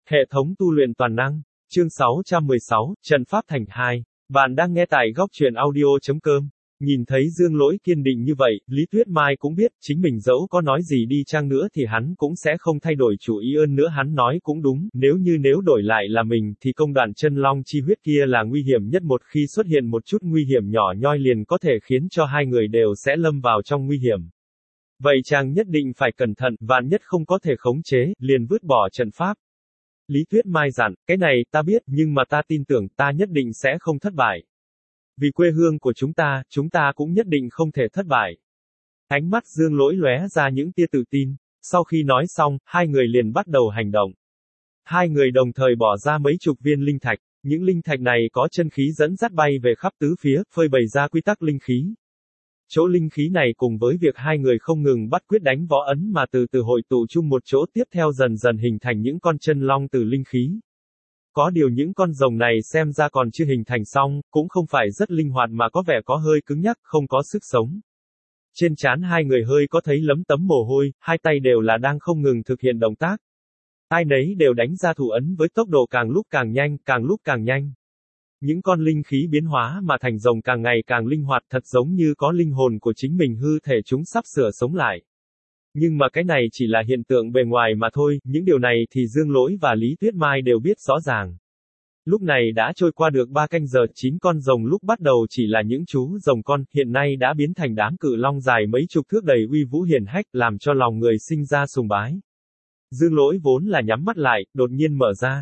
Hệ thống tu luyện toàn năng, chương 616, Trận Pháp Thành 2. Bạn đang nghe tại góc truyện audio.com. Nhìn thấy Dương Lỗi kiên định như vậy, Lý Tuyết Mai cũng biết, chính mình dẫu có nói gì đi chăng nữa thì hắn cũng sẽ không thay đổi chủ ý. Hơn nữa hắn nói cũng đúng, nếu đổi lại là mình thì công đoạn chân long chi huyết kia là nguy hiểm nhất, một khi xuất hiện một chút nguy hiểm nhỏ nhoi liền có thể khiến cho hai người đều sẽ lâm vào trong nguy hiểm. Vậy chàng nhất định phải cẩn thận, vạn nhất không có thể khống chế, liền vứt bỏ trận pháp. Lý Tuyết Mai dặn, cái này ta biết, nhưng mà ta tin tưởng ta nhất định sẽ không thất bại. Vì quê hương của chúng ta cũng nhất định không thể thất bại. Ánh mắt Dương Lỗi lóe ra những tia tự tin. Sau khi nói xong, hai người liền bắt đầu hành động. Hai người đồng thời bỏ ra mấy chục viên linh thạch. Những linh thạch này có chân khí dẫn dắt bay về khắp tứ phía, phơi bày ra quy tắc linh khí. Chỗ linh khí này cùng với việc hai người không ngừng bắt quyết đánh võ ấn mà từ từ hội tụ chung một chỗ, tiếp theo dần dần hình thành những con chân long từ linh khí. Có điều những con rồng này xem ra còn chưa hình thành xong, cũng không phải rất linh hoạt mà có vẻ có hơi cứng nhắc, không có sức sống. Trên trán hai người hơi có thấy lấm tấm mồ hôi, hai tay đều là đang không ngừng thực hiện động tác. Ai nấy đều đánh ra thủ ấn với tốc độ càng lúc càng nhanh. Những con linh khí biến hóa mà thành rồng càng ngày càng linh hoạt, thật giống như có linh hồn của chính mình, hư thể chúng sắp sửa sống lại. Nhưng mà cái này chỉ là hiện tượng bề ngoài mà thôi, những điều này thì Dương Lỗi và Lý Tuyết Mai đều biết rõ ràng. Lúc này đã trôi qua được 3 canh giờ, 9 con rồng lúc bắt đầu chỉ là những chú rồng con, hiện nay đã biến thành đám cự long dài mấy chục thước đầy uy vũ hiển hách, làm cho lòng người sinh ra sùng bái. Dương Lỗi vốn là nhắm mắt lại, đột nhiên mở ra.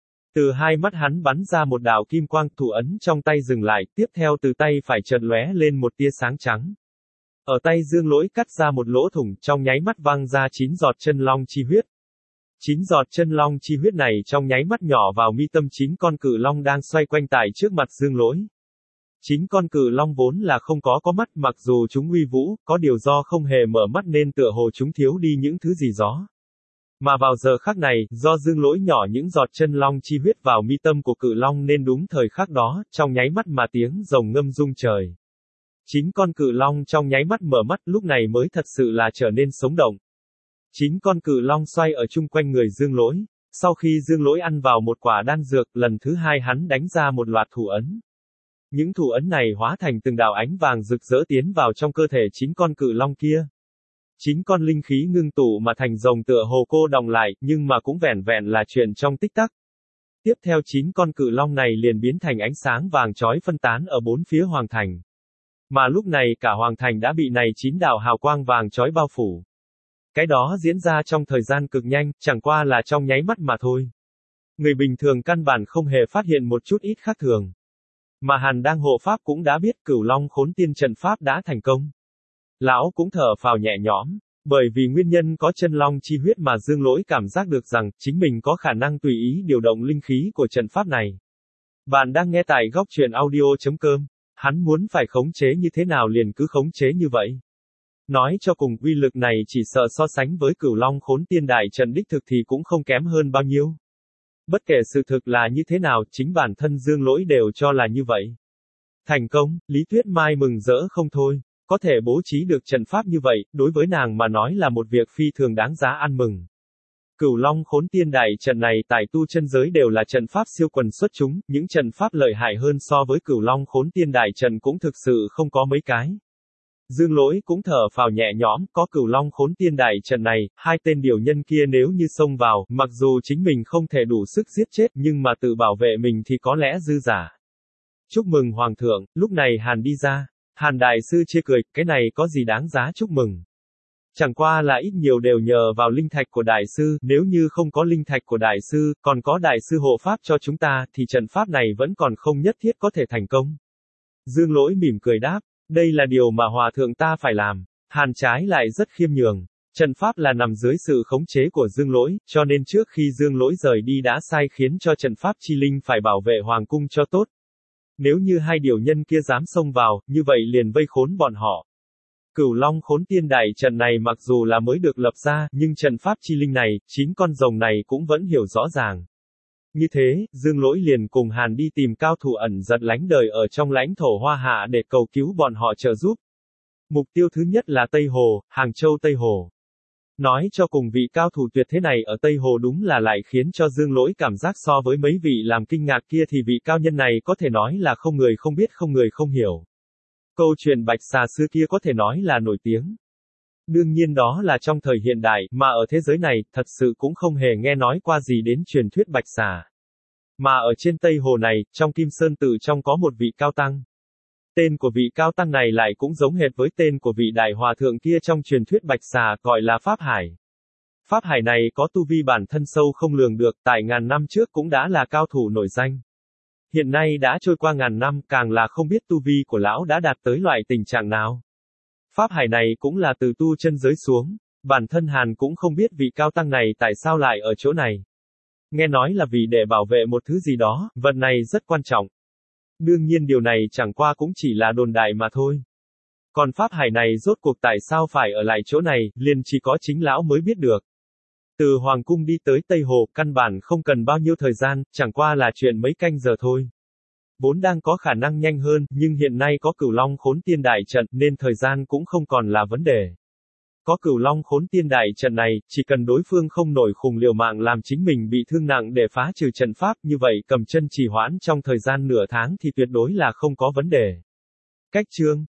Từ hai mắt hắn bắn ra một đạo kim quang, thủ ấn trong tay dừng lại, tiếp theo từ tay phải chợt lóe lên một tia sáng trắng. Ở tay Dương Lỗi cắt ra một lỗ thủng, trong nháy mắt văng ra 9 giọt chân long chi huyết. 9 giọt chân long chi huyết này trong nháy mắt nhỏ vào mi tâm 9 con cự long đang xoay quanh tại trước mặt Dương Lỗi. 9 con cự long vốn là không có mắt, mặc dù chúng uy vũ, có điều do không hề mở mắt nên tựa hồ chúng thiếu đi những thứ gì đó. Mà vào giờ khắc này, do Dương Lỗi nhỏ những giọt chân long chi huyết vào mi tâm của cự long nên đúng thời khắc đó, trong nháy mắt mà tiếng rồng ngâm rung trời. 9 con cự long trong nháy mắt mở mắt, lúc này mới thật sự là trở nên sống động. 9 con cự long xoay ở chung quanh người Dương Lỗi. Sau khi Dương Lỗi ăn vào một quả đan dược, lần thứ hai hắn đánh ra một loạt thủ ấn. Những thủ ấn này hóa thành từng đạo ánh vàng rực rỡ tiến vào trong cơ thể 9 con cự long kia. 9 con linh khí ngưng tụ mà thành rồng tựa hồ cô đọng lại, nhưng mà cũng vẻn vẹn là chuyện trong tích tắc. Tiếp theo 9 con cự long này liền biến thành ánh sáng vàng chói phân tán ở bốn phía hoàng thành. Mà lúc này cả hoàng thành đã bị này 9 đạo hào quang vàng chói bao phủ. Cái đó diễn ra trong thời gian cực nhanh, chẳng qua là trong nháy mắt mà thôi. Người bình thường căn bản không hề phát hiện một chút ít khác thường. Mà Hàn đang hộ pháp cũng đã biết Cửu Long Khốn Tiên trận pháp đã thành công. Lão cũng thở phào nhẹ nhõm, bởi vì nguyên nhân có chân long chi huyết mà Dương Lỗi cảm giác được rằng chính mình có khả năng tùy ý điều động linh khí của trận pháp này. Bạn đang nghe tại góc truyện audio.com. Hắn muốn phải khống chế như thế nào liền cứ khống chế như vậy. Nói cho cùng, uy lực này chỉ sợ so sánh với Cửu Long Khốn Tiên đại trận đích thực thì cũng không kém hơn bao nhiêu. Bất kể sự thực là như thế nào, chính bản thân Dương Lỗi đều cho là như vậy. Thành công, Lý Tuyết Mai mừng rỡ không thôi. Có thể bố trí được trận pháp như vậy, đối với nàng mà nói là một việc phi thường đáng giá ăn mừng. Cửu Long Khốn Tiên đại trận này tại tu chân giới đều là trận pháp siêu quần xuất chúng, những trận pháp lợi hại hơn so với Cửu Long Khốn Tiên đại trận cũng thực sự không có mấy cái. Dương Lỗi cũng thở phào nhẹ nhõm, có Cửu Long Khốn Tiên đại trận này, hai tên điều nhân kia nếu như xông vào, mặc dù chính mình không thể đủ sức giết chết nhưng mà tự bảo vệ mình thì có lẽ dư giả. Chúc mừng Hoàng thượng, lúc này Hàn đi ra. Hàn đại sư chê cười, cái này có gì đáng giá chúc mừng. Chẳng qua là ít nhiều đều nhờ vào linh thạch của đại sư, nếu như không có linh thạch của đại sư, còn có đại sư hộ pháp cho chúng ta, thì trận pháp này vẫn còn không nhất thiết có thể thành công. Dương Lỗi mỉm cười đáp, đây là điều mà hòa thượng ta phải làm. Hàn trái lại rất khiêm nhường. Trận pháp là nằm dưới sự khống chế của Dương Lỗi, cho nên trước khi Dương Lỗi rời đi đã sai khiến cho trận pháp chi linh phải bảo vệ hoàng cung cho tốt. Nếu như hai điều nhân kia dám xông vào, như vậy liền vây khốn bọn họ. Cửu Long Khốn Tiên đại trận này mặc dù là mới được lập ra, nhưng trận pháp chi linh này, 9 con rồng này cũng vẫn hiểu rõ ràng. Như thế, Dương Lỗi liền cùng Hàn đi tìm cao thủ ẩn giật lánh đời ở trong lãnh thổ Hoa Hạ để cầu cứu bọn họ trợ giúp. Mục tiêu thứ nhất là Tây Hồ, Hàng Châu Tây Hồ. Nói cho cùng vị cao thủ tuyệt thế này ở Tây Hồ đúng là lại khiến cho Dương Lỗi cảm giác so với mấy vị làm kinh ngạc kia thì vị cao nhân này có thể nói là không người không biết không người không hiểu. Câu chuyện Bạch Xà xưa kia có thể nói là nổi tiếng. Đương nhiên đó là trong thời hiện đại, mà ở thế giới này, thật sự cũng không hề nghe nói qua gì đến truyền thuyết Bạch Xà. Mà ở trên Tây Hồ này, trong Kim Sơn Tự trong có một vị cao tăng. Tên của vị cao tăng này lại cũng giống hệt với tên của vị đại hòa thượng kia trong truyền thuyết Bạch Xà, gọi là Pháp Hải. Pháp Hải này có tu vi bản thân sâu không lường được, tại ngàn năm trước cũng đã là cao thủ nổi danh. Hiện nay đã trôi qua ngàn năm, càng là không biết tu vi của lão đã đạt tới loại tình trạng nào. Pháp Hải này cũng là từ tu chân giới xuống, bản thân Hàn cũng không biết vị cao tăng này tại sao lại ở chỗ này. Nghe nói là vì để bảo vệ một thứ gì đó, vật này rất quan trọng. Đương nhiên điều này chẳng qua cũng chỉ là đồn đại mà thôi. Còn Pháp Hải này rốt cuộc tại sao phải ở lại chỗ này, liền chỉ có chính lão mới biết được. Từ Hoàng Cung đi tới Tây Hồ, căn bản không cần bao nhiêu thời gian, chẳng qua là chuyện mấy canh giờ thôi. Vốn đang có khả năng nhanh hơn, nhưng hiện nay có Cửu Long Khốn Tiên Đại Trận, nên thời gian cũng không còn là vấn đề. Có Cửu Long Khốn Tiên Đại Trận này, chỉ cần đối phương không nổi khùng liều mạng làm chính mình bị thương nặng để phá trừ trận pháp, như vậy cầm chân trì hoãn trong thời gian nửa tháng thì tuyệt đối là không có vấn đề. Cách chương